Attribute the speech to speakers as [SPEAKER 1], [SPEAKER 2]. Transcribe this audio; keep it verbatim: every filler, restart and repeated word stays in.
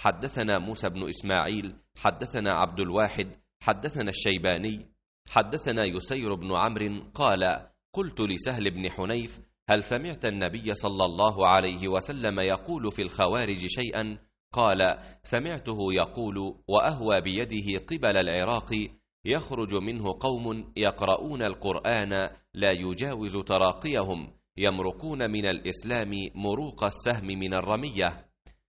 [SPEAKER 1] حدثنا موسى بن إسماعيل حدثنا عبد الواحد حدثنا الشيباني حدثنا يسير بن عمرو قال: قلت لسهل بن حنيف: هل سمعت النبي صلى الله عليه وسلم يقول في الخوارج شيئا؟ قال: سمعته يقول: وأهوى بيده قبل العراق يخرج منه قوم يقرؤون القرآن لا يجاوز تراقيهم، يمرقون من الإسلام مروق السهم من الرمية.